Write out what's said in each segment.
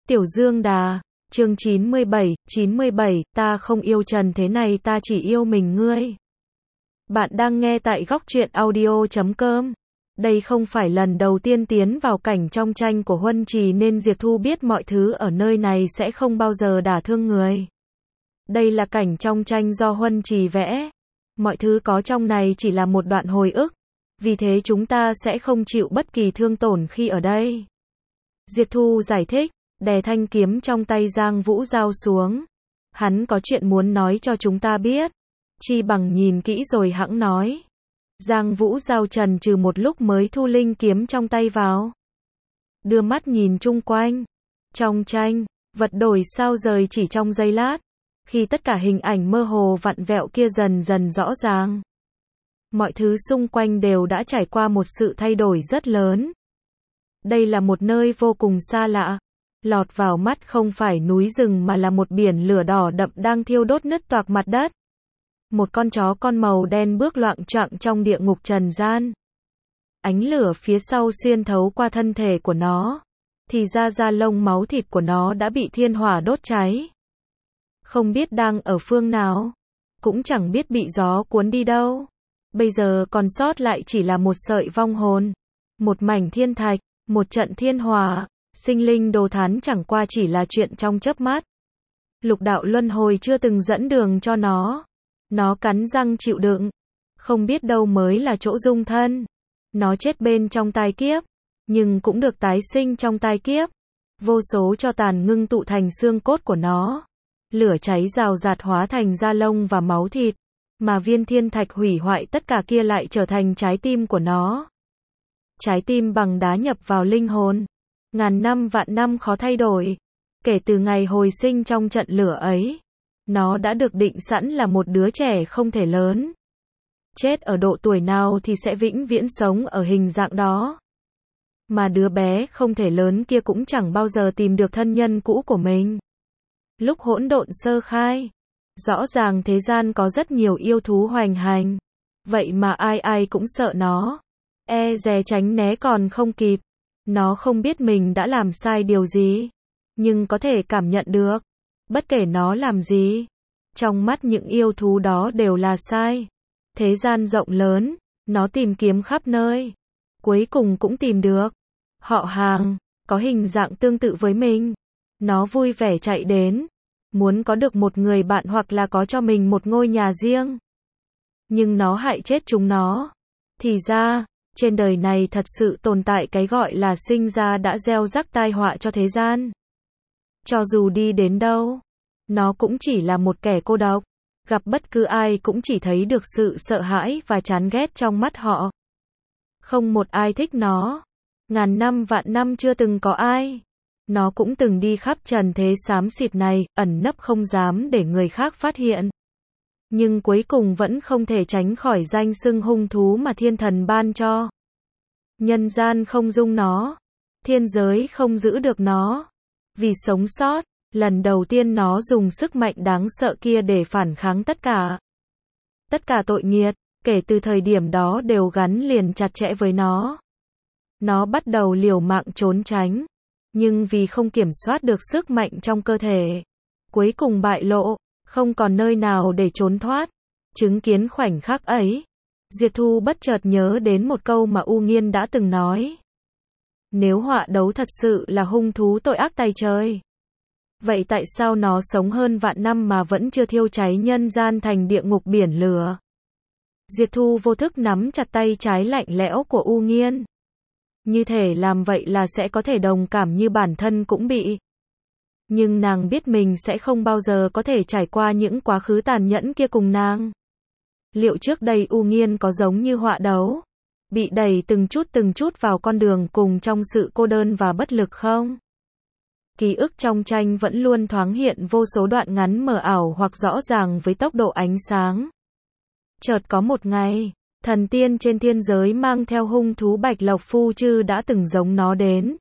Tiểu Dương Đà, chương 97, ta không yêu trần thế này, ta chỉ yêu mình ngươi. Bạn đang nghe tại góc truyện audio.com. Đây không phải lần đầu tiên tiến vào cảnh trong tranh của Huân Trì nên Diệp Thu biết mọi thứ ở nơi này sẽ không bao giờ đả thương người. Đây là cảnh trong tranh do Huân Trì vẽ. Mọi thứ có trong này chỉ là một đoạn hồi ức. Vì thế chúng ta sẽ không chịu bất kỳ thương tổn khi ở đây. Diệp Thu giải thích, đè thanh kiếm trong tay Giang Vũ Giao xuống. Hắn có chuyện muốn nói cho chúng ta biết. Chi bằng nhìn kỹ rồi hẵng nói. Giang Vũ Giao chần chừ một lúc mới thu linh kiếm trong tay vào. Đưa mắt nhìn chung quanh. Trong tranh, vật đổi sao rời chỉ trong giây lát. Khi tất cả hình ảnh mơ hồ vặn vẹo kia dần dần rõ ràng. Mọi thứ xung quanh đều đã trải qua một sự thay đổi rất lớn. Đây là một nơi vô cùng xa lạ. Lọt vào mắt không phải núi rừng mà là một biển lửa đỏ đậm đang thiêu đốt nứt toạc mặt đất. Một con chó con màu đen bước loạng choạng trong địa ngục trần gian. Ánh lửa phía sau xuyên thấu qua thân thể của nó. Thì ra da lông máu thịt của nó đã bị thiên hỏa đốt cháy. Không biết đang ở phương nào. Cũng chẳng biết bị gió cuốn đi đâu. Bây giờ còn sót lại chỉ là một sợi vong hồn. Một mảnh thiên thạch, một trận thiên hỏa. Sinh linh đồ thán chẳng qua chỉ là chuyện trong chớp mắt. Lục đạo luân hồi chưa từng dẫn đường cho nó. Nó cắn răng chịu đựng. Không biết đâu mới là chỗ dung thân. Nó chết bên trong tai kiếp. Nhưng cũng được tái sinh trong tai kiếp. Vô số tro tàn ngưng tụ thành xương cốt của nó. Lửa cháy rào rạt hóa thành da lông và máu thịt. Mà viên thiên thạch hủy hoại tất cả kia lại trở thành trái tim của nó. Trái tim bằng đá nhập vào linh hồn. Ngàn năm vạn năm khó thay đổi. Kể từ ngày hồi sinh trong trận lửa ấy, nó đã được định sẵn là một đứa trẻ không thể lớn. Chết ở độ tuổi nào thì sẽ vĩnh viễn sống ở hình dạng đó. Mà đứa bé không thể lớn kia cũng chẳng bao giờ tìm được thân nhân cũ của mình. Lúc hỗn độn sơ khai, rõ ràng thế gian có rất nhiều yêu thú hoành hành. Vậy mà ai ai cũng sợ nó. E dè tránh né còn không kịp. Nó không biết mình đã làm sai điều gì. Nhưng có thể cảm nhận được. Bất kể nó làm gì. Trong mắt những yêu thú đó đều là sai. Thế gian rộng lớn. Nó tìm kiếm khắp nơi. Cuối cùng cũng tìm được. Họ hàng. Có hình dạng tương tự với mình. Nó vui vẻ chạy đến. Muốn có được một người bạn hoặc là có cho mình một ngôi nhà riêng. Nhưng nó hại chết chúng nó. Thì ra, trên đời này thật sự tồn tại cái gọi là sinh ra đã gieo rắc tai họa cho thế gian. Cho dù đi đến đâu, nó cũng chỉ là một kẻ cô độc. Gặp bất cứ ai cũng chỉ thấy được sự sợ hãi và chán ghét trong mắt họ. Không một ai thích nó. Ngàn năm vạn năm chưa từng có ai. Nó cũng từng đi khắp trần thế xám xịt này, ẩn nấp không dám để người khác phát hiện. Nhưng cuối cùng vẫn không thể tránh khỏi danh xưng hung thú mà thiên thần ban cho. Nhân gian không dung nó. Thiên giới không giữ được nó. Vì sống sót, lần đầu tiên nó dùng sức mạnh đáng sợ kia để phản kháng tất cả. Tất cả tội nghiệt, kể từ thời điểm đó đều gắn liền chặt chẽ với nó. Nó bắt đầu liều mạng trốn tránh. Nhưng vì không kiểm soát được sức mạnh trong cơ thể, cuối cùng bại lộ, không còn nơi nào để trốn thoát. Chứng kiến khoảnh khắc ấy, Diệp Thu bất chợt nhớ đến một câu mà U Nghiên đã từng nói. Nếu họa đấu thật sự là hung thú tội ác tày trời, vậy tại sao nó sống hơn vạn năm mà vẫn chưa thiêu cháy nhân gian thành địa ngục biển lửa? Diệp Thu vô thức nắm chặt tay trái lạnh lẽo của U Nghiên. Như thể làm vậy là sẽ có thể đồng cảm như bản thân cũng bị. Nhưng nàng biết mình sẽ không bao giờ có thể trải qua những quá khứ tàn nhẫn kia cùng nàng. Liệu trước đây U Nghiên có giống như họa đấu? Bị đẩy từng chút vào con đường cùng trong sự cô đơn và bất lực không? Ký ức trong tranh vẫn luôn thoáng hiện vô số đoạn ngắn mờ ảo hoặc rõ ràng với tốc độ ánh sáng. Chợt có một ngày, thần tiên trên thiên giới mang theo hung thú Bạch Lộc Phu Chư đã từng giống nó đến.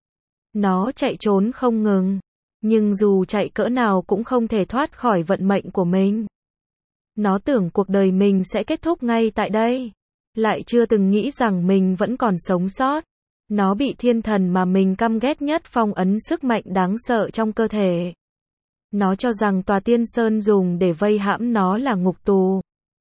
Nó chạy trốn không ngừng. Nhưng dù chạy cỡ nào cũng không thể thoát khỏi vận mệnh của mình. Nó tưởng cuộc đời mình sẽ kết thúc ngay tại đây. Lại chưa từng nghĩ rằng mình vẫn còn sống sót. Nó bị thiên thần mà mình căm ghét nhất phong ấn sức mạnh đáng sợ trong cơ thể. Nó cho rằng tòa tiên sơn dùng để vây hãm nó là ngục tù.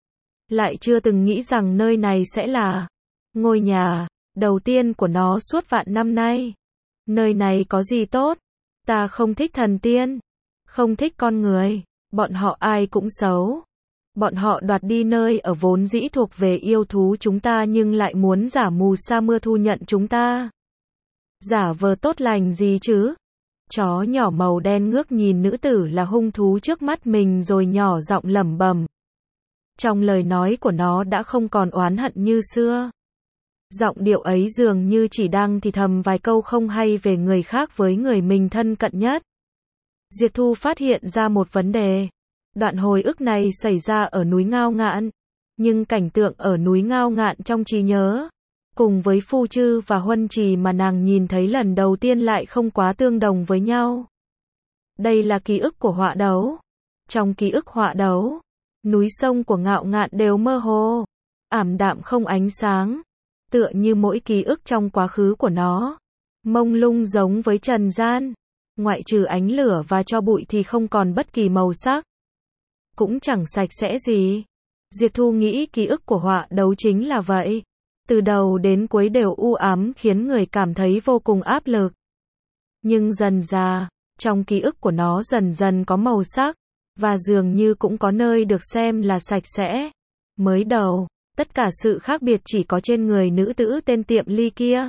Lại chưa từng nghĩ rằng nơi này sẽ là ngôi nhà đầu tiên của nó suốt vạn năm nay. Nơi này có gì tốt? Ta không thích thần tiên, không thích con người, bọn họ ai cũng xấu. Bọn họ đoạt đi nơi ở vốn dĩ thuộc về yêu thú chúng ta nhưng lại muốn giả mù sa mưa thu nhận chúng ta. Giả vờ tốt lành gì chứ? Chó nhỏ màu đen ngước nhìn nữ tử là hung thú trước mắt mình rồi nhỏ giọng lẩm bẩm. Trong lời nói của nó đã không còn oán hận như xưa. Giọng điệu ấy dường như chỉ đang thì thầm vài câu không hay về người khác với người mình thân cận nhất. Diệp Thu phát hiện ra một vấn đề. Đoạn hồi ức này xảy ra ở núi Ngao Ngạn. Nhưng cảnh tượng ở núi Ngao Ngạn trong trí nhớ, cùng với Phu Chư và Huân Trì mà nàng nhìn thấy lần đầu tiên lại không quá tương đồng với nhau. Đây là ký ức của họa đấu. Trong ký ức họa đấu, núi sông của Ngao Ngạn đều mơ hồ, ảm đạm không ánh sáng, tựa như mỗi ký ức trong quá khứ của nó, mông lung giống với trần gian, ngoại trừ ánh lửa và tro bụi thì không còn bất kỳ màu sắc, cũng chẳng sạch sẽ gì. Diệp Thu nghĩ ký ức của họa đấu chính là vậy, từ đầu đến cuối đều u ám khiến người cảm thấy vô cùng áp lực. Nhưng dần dà, trong ký ức của nó dần dần có màu sắc, và dường như cũng có nơi được xem là sạch sẽ. Mới đầu, tất cả sự khác biệt chỉ có trên người nữ tử tên Tiệm Ly kia.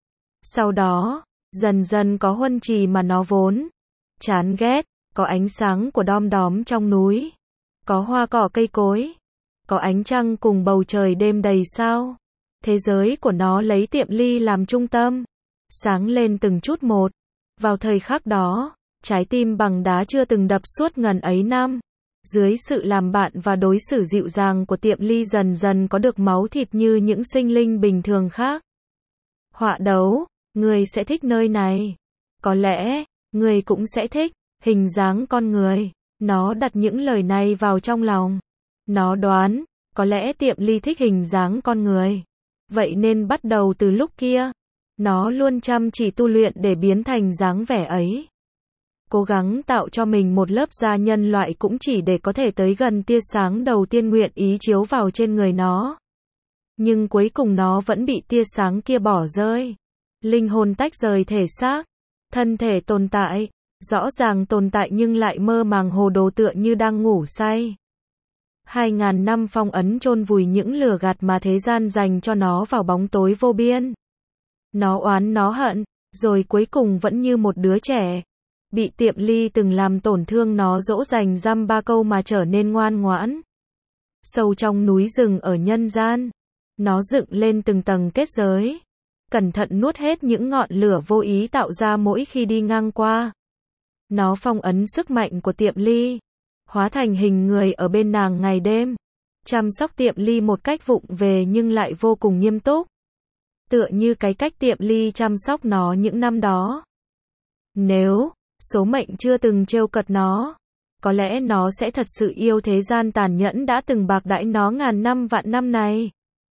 Sau đó, dần dần có Huân Trì mà nó vốn chán ghét, có ánh sáng của đom đóm trong núi, có hoa cỏ cây cối, có ánh trăng cùng bầu trời đêm đầy sao. Thế giới của nó lấy Tiệm Ly làm trung tâm, sáng lên từng chút một. Vào thời khắc đó, trái tim bằng đá chưa từng đập suốt ngần ấy năm, dưới sự làm bạn và đối xử dịu dàng của Tiệm Ly dần dần có được máu thịt như những sinh linh bình thường khác. Họa đấu, người sẽ thích nơi này. Có lẽ, người cũng sẽ thích hình dáng con người. Nó đặt những lời này vào trong lòng. Nó đoán, có lẽ Tiệm Ly thích hình dáng con người. Vậy nên bắt đầu từ lúc kia, nó luôn chăm chỉ tu luyện để biến thành dáng vẻ ấy. Cố gắng tạo cho mình một lớp da nhân loại cũng chỉ để có thể tới gần tia sáng đầu tiên nguyện ý chiếu vào trên người nó. Nhưng cuối cùng nó vẫn bị tia sáng kia bỏ rơi. Linh hồn tách rời thể xác. Thân thể tồn tại, rõ ràng tồn tại nhưng lại mơ màng hồ đồ tựa như đang ngủ say. 2000 năm phong ấn chôn vùi những lừa gạt mà thế gian dành cho nó vào bóng tối vô biên. Nó oán nó hận, rồi cuối cùng vẫn như một đứa trẻ. Bị Tiệm Ly từng làm tổn thương nó dỗ dành dăm ba câu mà trở nên ngoan ngoãn. Sâu trong núi rừng ở nhân gian, nó dựng lên từng tầng kết giới. Cẩn thận nuốt hết những ngọn lửa vô ý tạo ra mỗi khi đi ngang qua. Nó phong ấn sức mạnh của Tiệm Ly, hóa thành hình người ở bên nàng ngày đêm, chăm sóc Tiệm Ly một cách vụng về nhưng lại vô cùng nghiêm túc. Tựa như cái cách Tiệm Ly chăm sóc nó những năm đó. Nếu số mệnh chưa từng trêu cợt nó, có lẽ nó sẽ thật sự yêu thế gian tàn nhẫn đã từng bạc đãi nó ngàn năm vạn năm này.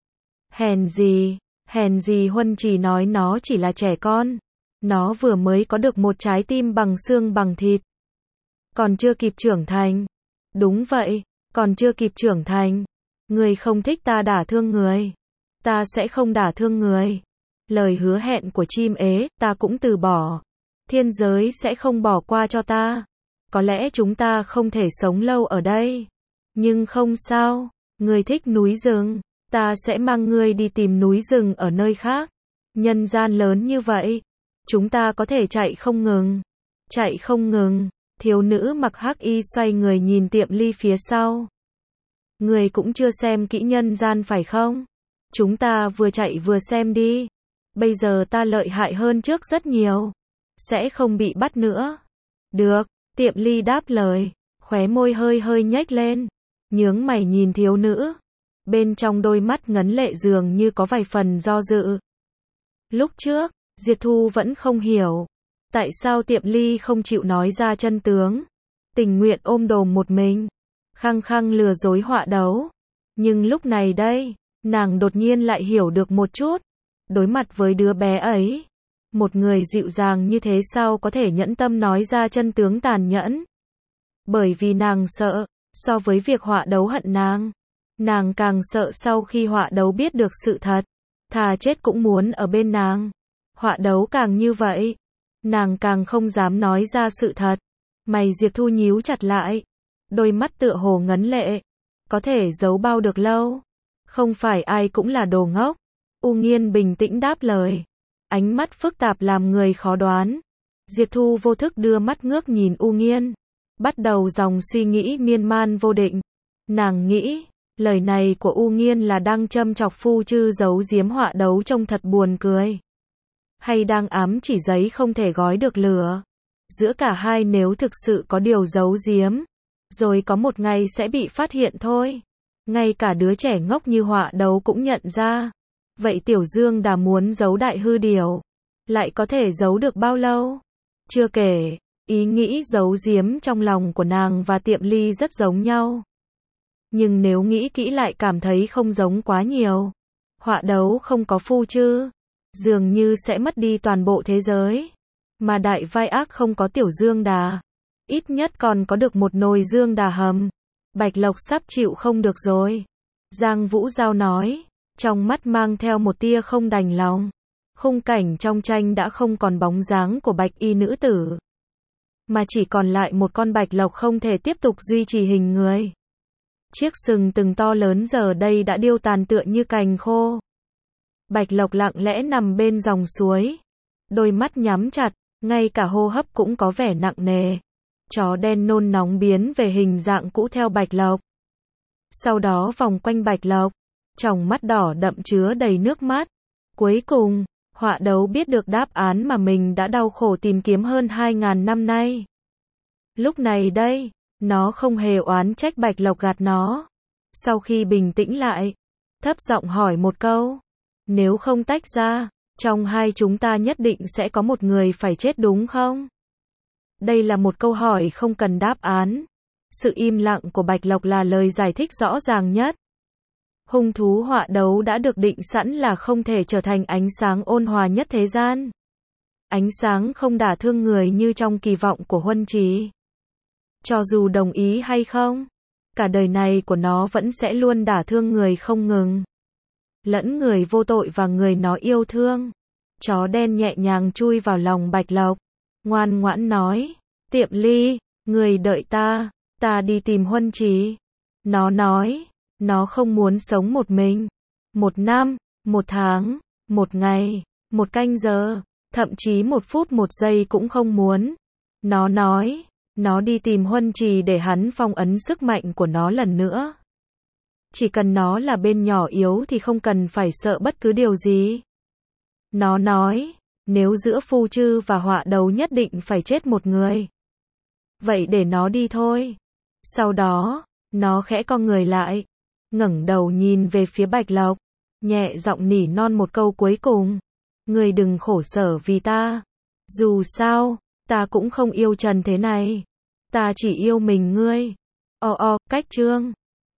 Hèn gì Huân Trì nói nó chỉ là trẻ con. Nó vừa mới có được một trái tim bằng xương bằng thịt. Còn chưa kịp trưởng thành. Đúng vậy, còn chưa kịp trưởng thành. Người không thích ta đả thương người. Ta sẽ không đả thương người. Lời hứa hẹn của chim ế, ta cũng từ bỏ. Thiên giới sẽ không bỏ qua cho ta. Có lẽ chúng ta không thể sống lâu ở đây. Nhưng không sao, người thích núi rừng. Ta sẽ mang ngươi đi tìm núi rừng ở nơi khác. Nhân gian lớn như vậy, chúng ta có thể chạy không ngừng. Chạy không ngừng. Thiếu nữ mặc hắc y xoay người nhìn Tiệm Ly phía sau. Người cũng chưa xem kỹ nhân gian phải không? Chúng ta vừa chạy vừa xem đi. Bây giờ ta lợi hại hơn trước rất nhiều. Sẽ không bị bắt nữa. Được, Tiệm Ly đáp lời, khóe môi hơi hơi nhếch lên, nhướng mày nhìn thiếu nữ. Bên trong đôi mắt ngấn lệ dường như có vài phần do dự. Lúc trước, Diệp Thu vẫn không hiểu, tại sao Tiệm Ly không chịu nói ra chân tướng, tình nguyện ôm đồm một mình, khăng khăng lừa dối họa đấu. Nhưng lúc này đây, nàng đột nhiên lại hiểu được một chút. Đối mặt với đứa bé ấy, một người dịu dàng như thế sao có thể nhẫn tâm nói ra chân tướng tàn nhẫn. Bởi vì nàng sợ, so với việc Họa Đấu hận nàng càng sợ sau khi Họa Đấu biết được sự thật, thà chết cũng muốn ở bên nàng. Họa Đấu càng như vậy, nàng càng không dám nói ra sự thật. Mày Diệp Thu nhíu chặt lại, đôi mắt tựa hồ ngấn lệ. Có thể giấu bao được lâu? Không phải ai cũng là đồ ngốc. U Nghiên bình tĩnh đáp lời. Ánh mắt phức tạp làm người khó đoán. Diệp Thu vô thức đưa mắt ngước nhìn U Nghiên, bắt đầu dòng suy nghĩ miên man vô định. Nàng nghĩ, lời này của U Nghiên là đang châm chọc Phu Chư giấu giếm Họa Đấu trông thật buồn cười, hay đang ám chỉ giấy không thể gói được lửa. Giữa cả hai nếu thực sự có điều giấu giếm, rồi có một ngày sẽ bị phát hiện thôi. Ngay cả đứa trẻ ngốc như Họa Đấu cũng nhận ra. Vậy Tiểu Dương Đà muốn giấu Đại Hư Điểu, lại có thể giấu được bao lâu? Chưa kể, ý nghĩ giấu giếm trong lòng của nàng và Tiệm Ly rất giống nhau. Nhưng nếu nghĩ kỹ lại cảm thấy không giống quá nhiều. Họa Đấu không có Phu Chư, dường như sẽ mất đi toàn bộ thế giới. Mà đại vai ác không có Tiểu Dương Đà, ít nhất còn có được một nồi Dương Đà hầm. Bạch Lộc sắp chịu không được rồi. Giang Vũ Giao nói, trong mắt mang theo một tia không đành lòng. Khung cảnh trong tranh đã không còn bóng dáng của bạch y nữ tử, mà chỉ còn lại một con bạch lộc không thể tiếp tục duy trì hình người. Chiếc sừng từng to lớn giờ đây đã điêu tàn tựa như cành khô. Bạch lộc lặng lẽ nằm bên dòng suối, đôi mắt nhắm chặt, ngay cả hô hấp cũng có vẻ nặng nề. Chó đen nôn nóng biến về hình dạng cũ theo bạch lộc, sau đó vòng quanh bạch lộc, tròng mắt đỏ đậm chứa đầy nước mắt. Cuối cùng, Họa Đấu biết được đáp án mà mình đã đau khổ tìm kiếm hơn 2000 năm nay. Lúc này đây, nó không hề oán trách bạch lộc gạt nó. Sau khi bình tĩnh lại, thấp giọng hỏi một câu. Nếu không tách ra, trong hai chúng ta nhất định sẽ có một người phải chết đúng không? Đây là một câu hỏi không cần đáp án. Sự im lặng của bạch lộc là lời giải thích rõ ràng nhất. Hung thú Họa Đấu đã được định sẵn là không thể trở thành ánh sáng ôn hòa nhất thế gian. Ánh sáng không đả thương người như trong kỳ vọng của Huân Trì. Cho dù đồng ý hay không, cả đời này của nó vẫn sẽ luôn đả thương người không ngừng. Lẫn người vô tội và người nó yêu thương. Chó đen nhẹ nhàng chui vào lòng bạch lộc, ngoan ngoãn nói, Tiệm Ly, người đợi ta đi tìm Huân Trì. Nó nói, nó không muốn sống một mình. 1 năm, 1 tháng, 1 ngày, 1 canh giờ, thậm chí 1 phút 1 giây cũng không muốn. Nó nói, nó đi tìm Huân Trì để hắn phong ấn sức mạnh của nó lần nữa. Chỉ cần nó là bên nhỏ yếu thì không cần phải sợ bất cứ điều gì. Nó nói, nếu giữa Phu Chư và Họa Đấu nhất định phải chết một người, vậy để nó đi thôi. Sau đó, nó khẽ cong người lại, ngẩng đầu nhìn về phía bạch lộc, nhẹ giọng nỉ non một câu cuối cùng. Ngươi đừng khổ sở vì ta. Dù sao, ta cũng không yêu trần thế này. Ta chỉ yêu mình ngươi. Cách chương